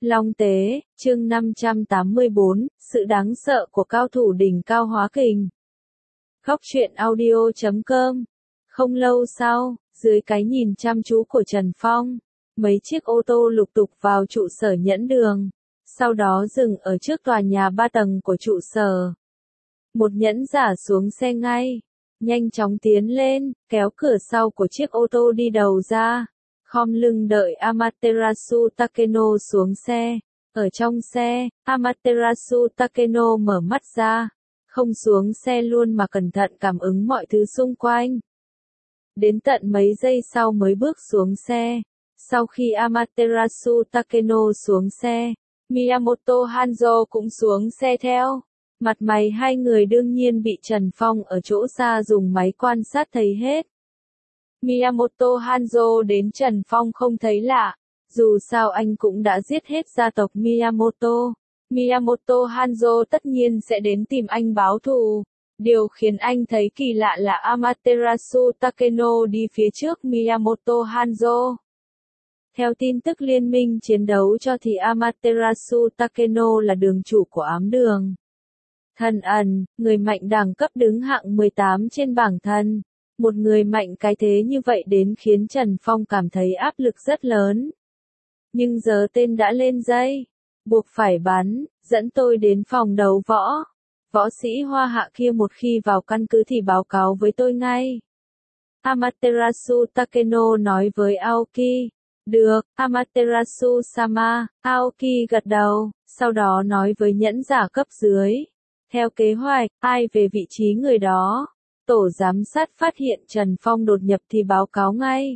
Long Tế, chương 584, sự đáng sợ của cao thủ đỉnh cao hóa kình. Góc truyện audio.com. Không lâu sau, dưới cái nhìn chăm chú của Trần Phong, mấy chiếc ô tô lục tục vào trụ sở Nhẫn Đường, sau đó dừng ở trước tòa nhà 3 tầng của trụ sở. Một nhẫn giả xuống xe ngay, nhanh chóng tiến lên, kéo cửa sau của chiếc ô tô đi đầu ra, khom lưng đợi Amaterasu Takeno xuống xe. Ở trong xe, Amaterasu Takeno mở mắt ra, không xuống xe luôn mà cẩn thận cảm ứng mọi thứ xung quanh. Đến tận mấy giây sau mới bước xuống xe. Sau khi Amaterasu Takeno xuống xe, Miyamoto Hanzo cũng xuống xe theo. Mặt mày hai người đương nhiên bị Trần Phong ở chỗ xa dùng máy quan sát thấy hết. Miyamoto Hanzo đến Trần Phong không thấy lạ, dù sao anh cũng đã giết hết gia tộc Miyamoto. Miyamoto Hanzo tất nhiên sẽ đến tìm anh báo thù. Điều khiến anh thấy kỳ lạ là Amaterasu Takeno đi phía trước Miyamoto Hanzo. Theo tin tức liên minh chiến đấu cho thì Amaterasu Takeno là đường chủ của ám đường. Thần ẩn, người mạnh đẳng cấp đứng hạng 18 trên bảng thần. Một người mạnh cái thế như vậy đến khiến Trần Phong cảm thấy áp lực rất lớn. Nhưng giờ tên đã lên dây, buộc phải bắn, dẫn tôi đến phòng đấu võ. Võ sĩ Hoa Hạ kia một khi vào căn cứ thì báo cáo với tôi ngay. Amaterasu Takeno nói với Aoki. Được, Amaterasu-sama, Aoki gật đầu, sau đó nói với nhẫn giả cấp dưới. Theo kế hoạch, ai về vị trí người đó. Tổ giám sát phát hiện Trần Phong đột nhập thì báo cáo ngay.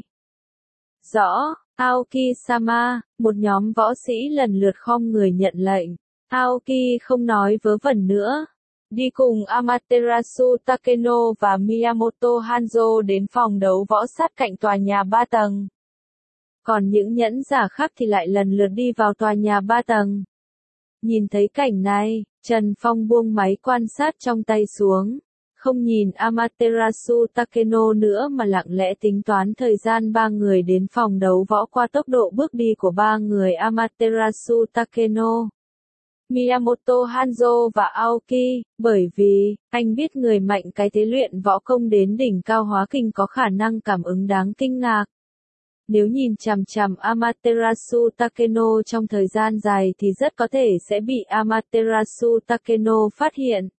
Rõ, Aoki-sama, một nhóm võ sĩ lần lượt khom người nhận lệnh. Aoki không nói vớ vẩn nữa. Đi cùng Amaterasu Takeno và Miyamoto Hanzo đến phòng đấu võ sát cạnh tòa nhà 3 tầng. Còn những nhẫn giả khác thì lại lần lượt đi vào tòa nhà 3 tầng. Nhìn thấy cảnh này, Trần Phong buông máy quan sát trong tay xuống. Không nhìn Amaterasu Takeno nữa mà lặng lẽ tính toán thời gian ba người đến phòng đấu võ qua tốc độ bước đi của ba người Amaterasu Takeno, Miyamoto Hanzo và Aoki, bởi vì, anh biết người mạnh cái thế luyện võ công đến đỉnh cao hóa kình có khả năng cảm ứng đáng kinh ngạc. Nếu nhìn chằm chằm Amaterasu Takeno trong thời gian dài thì rất có thể sẽ bị Amaterasu Takeno phát hiện.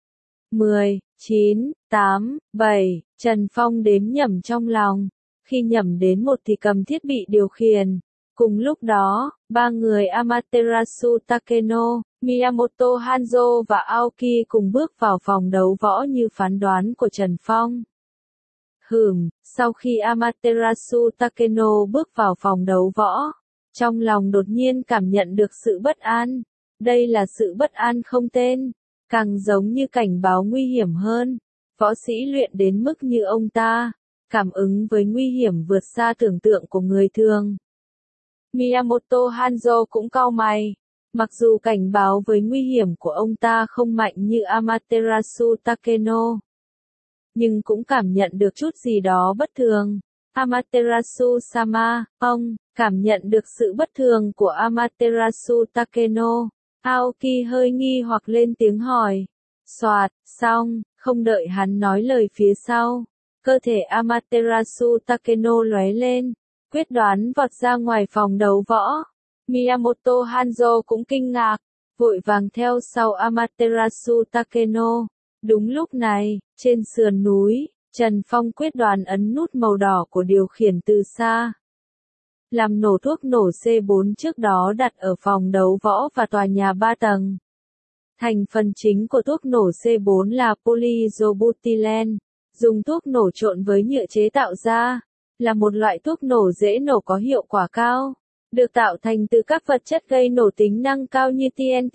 10, 9, 8, 7, Trần Phong đếm nhẩm trong lòng. Khi nhẩm đến 1 thì cầm thiết bị điều khiển. Cùng lúc đó, ba người Amaterasu Takeno, Miyamoto Hanzo và Aoki cùng bước vào phòng đấu võ như phán đoán của Trần Phong. Sau khi Amaterasu Takeno bước vào phòng đấu võ, trong lòng đột nhiên cảm nhận được sự bất an. Đây là sự bất an không tên, càng giống như cảnh báo nguy hiểm hơn. Võ sĩ luyện đến mức như ông ta, cảm ứng với nguy hiểm vượt xa tưởng tượng của người thường. Miyamoto Hanzo cũng cau mày. Mặc dù cảnh báo với nguy hiểm của ông ta không mạnh như Amaterasu Takeno, nhưng cũng cảm nhận được chút gì đó bất thường. Amaterasu-sama, ông, cảm nhận được sự bất thường của Amaterasu Takeno. Aoki hơi nghi hoặc lên tiếng hỏi. Soạt, xong, không đợi hắn nói lời phía sau. Cơ thể Amaterasu Takeno lóe lên, quyết đoán vọt ra ngoài phòng đấu võ. Miyamoto Hanzo cũng kinh ngạc, vội vàng theo sau Amaterasu Takeno. Đúng lúc này, trên sườn núi, Trần Phong quyết đoán ấn nút màu đỏ của điều khiển từ xa. Làm nổ thuốc nổ C4 trước đó đặt ở phòng đấu võ và tòa nhà 3 tầng. Thành phần chính của thuốc nổ C4 là polyisopropylen, dùng thuốc nổ trộn với nhựa chế tạo ra, là một loại thuốc nổ dễ nổ có hiệu quả cao, được tạo thành từ các vật chất gây nổ tính năng cao như TNT,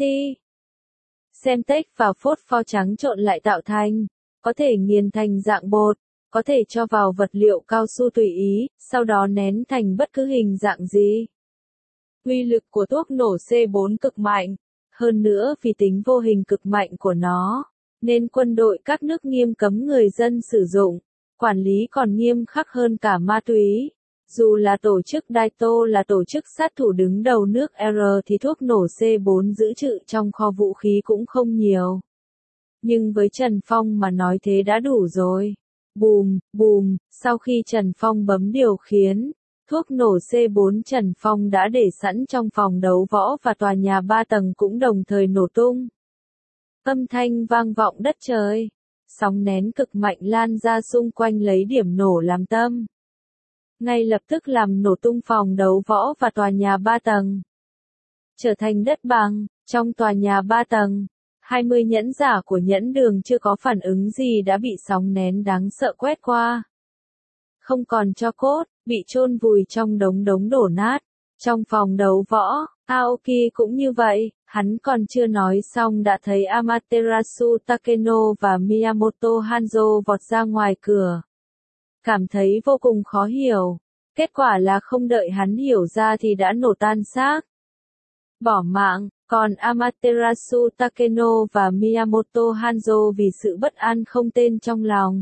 Semtex và phốt pho trắng trộn lại tạo thành, có thể nghiền thành dạng bột, có thể cho vào vật liệu cao su tùy ý, sau đó nén thành bất cứ hình dạng gì. Uy lực của thuốc nổ C4 cực mạnh, hơn nữa vì tính vô hình cực mạnh của nó, nên quân đội các nước nghiêm cấm người dân sử dụng, quản lý còn nghiêm khắc hơn cả ma túy. Dù là tổ chức Daito là tổ chức sát thủ đứng đầu nước R thì thuốc nổ C4 giữ trữ trong kho vũ khí cũng không nhiều. Nhưng với Trần Phong mà nói thế đã đủ rồi. Bùm, bùm, sau khi Trần Phong bấm điều khiển, thuốc nổ C4 Trần Phong đã để sẵn trong phòng đấu võ và tòa nhà 3 tầng cũng đồng thời nổ tung. Âm thanh vang vọng đất trời. Sóng nén cực mạnh lan ra xung quanh lấy điểm nổ làm tâm. Ngay lập tức làm nổ tung phòng đấu võ và tòa nhà 3 tầng. Trở thành đất bằng, trong tòa nhà 3 tầng, 20 nhẫn giả của nhẫn đường chưa có phản ứng gì đã bị sóng nén đáng sợ quét qua. Không còn tro cốt, bị chôn vùi trong đống đổ nát. Trong phòng đấu võ, Aoki cũng như vậy, hắn còn chưa nói xong đã thấy Amaterasu Takeno và Miyamoto Hanzo vọt ra ngoài cửa. Cảm thấy vô cùng khó hiểu. Kết quả là không đợi hắn hiểu ra thì đã nổ tan xác. Bỏ mạng, còn Amaterasu Takeno và Miyamoto Hanzo vì sự bất an không tên trong lòng.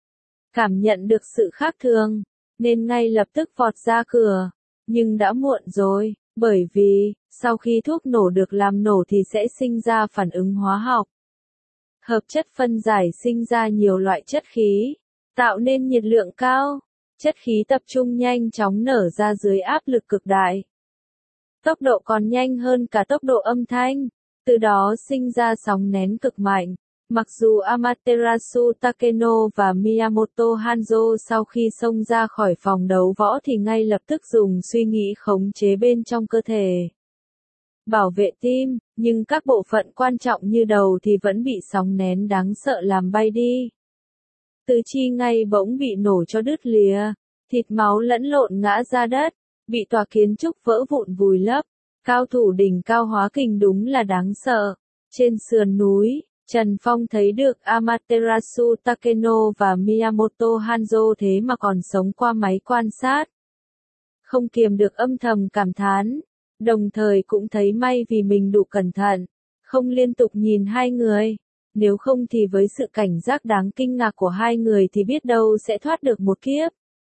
Cảm nhận được sự khác thường, nên ngay lập tức vọt ra cửa. Nhưng đã muộn rồi, bởi vì, sau khi thuốc nổ được làm nổ thì sẽ sinh ra phản ứng hóa học. Hợp chất phân giải sinh ra nhiều loại chất khí, tạo nên nhiệt lượng cao. Chất khí tập trung nhanh chóng nở ra dưới áp lực cực đại. Tốc độ còn nhanh hơn cả tốc độ âm thanh, từ đó sinh ra sóng nén cực mạnh. Mặc dù Amaterasu Takeno và Miyamoto Hanzo sau khi xông ra khỏi phòng đấu võ thì ngay lập tức dùng suy nghĩ khống chế bên trong cơ thể. Bảo vệ tim, nhưng các bộ phận quan trọng như đầu thì vẫn bị sóng nén đáng sợ làm bay đi. Tứ chi ngay bỗng bị nổ cho đứt lìa, thịt máu lẫn lộn ngã ra đất, bị tòa kiến trúc vỡ vụn vùi lấp. Cao thủ đỉnh cao hóa kình đúng là đáng sợ. Trên sườn núi, Trần Phong thấy được Amaterasu Takeno và Miyamoto Hanzo thế mà còn sống qua máy quan sát. Không kiềm được âm thầm cảm thán, đồng thời cũng thấy may vì mình đủ cẩn thận, không liên tục nhìn hai người. Nếu không thì với sự cảnh giác đáng kinh ngạc của hai người thì biết đâu sẽ thoát được một kiếp.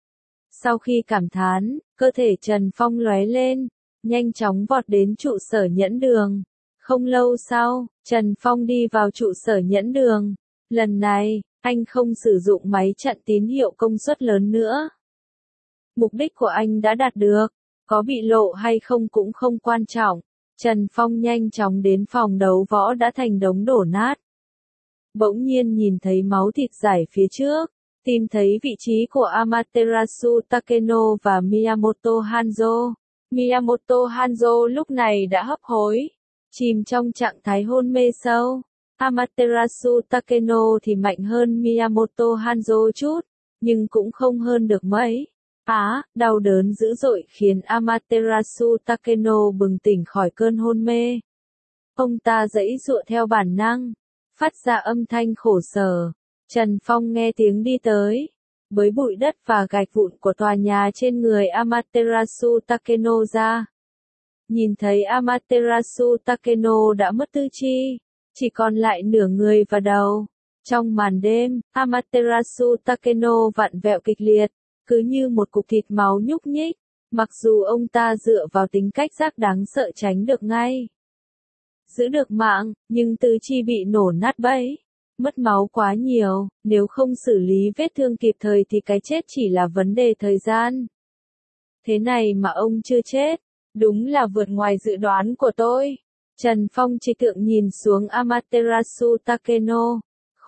Sau khi cảm thán, cơ thể Trần Phong lóe lên, nhanh chóng vọt đến trụ sở nhẫn đường. Không lâu sau, Trần Phong đi vào trụ sở nhẫn đường. Lần này, anh không sử dụng máy chặn tín hiệu công suất lớn nữa. Mục đích của anh đã đạt được, có bị lộ hay không cũng không quan trọng. Trần Phong nhanh chóng đến phòng đấu võ đã thành đống đổ nát. Bỗng nhiên nhìn thấy máu thịt rải phía trước, tìm thấy vị trí của Amaterasu Takeno và Miyamoto Hanzo. Miyamoto Hanzo lúc này đã hấp hối, chìm trong trạng thái hôn mê sâu. Amaterasu Takeno thì mạnh hơn Miyamoto Hanzo chút, nhưng cũng không hơn được mấy. Đau đớn dữ dội khiến Amaterasu Takeno bừng tỉnh khỏi cơn hôn mê. Ông ta giãy giụa theo bản năng, phát ra âm thanh khổ sở. Trần Phong nghe tiếng đi tới, bới bụi đất và gạch vụn của tòa nhà trên người Amaterasu Takeno ra. Nhìn thấy Amaterasu Takeno đã mất tư chi, chỉ còn lại nửa người và đầu. Trong màn đêm, Amaterasu Takeno vặn vẹo kịch liệt, cứ như một cục thịt máu nhúc nhích, mặc dù ông ta dựa vào tính cách giác đáng sợ tránh được ngay. Giữ được mạng, nhưng tứ chi bị nổ nát bấy. Mất máu quá nhiều, nếu không xử lý vết thương kịp thời thì cái chết chỉ là vấn đề thời gian. Thế này mà ông chưa chết, đúng là vượt ngoài dự đoán của tôi. Trần Phong trịch thượng nhìn xuống Amaterasu Takeno.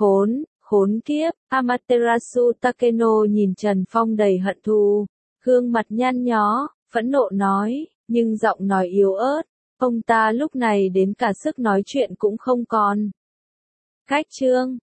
Khốn kiếp, Amaterasu Takeno nhìn Trần Phong đầy hận thù, gương mặt nhăn nhó, phẫn nộ nói, nhưng giọng nói yếu ớt, ông ta lúc này đến cả sức nói chuyện cũng không còn. Cách chương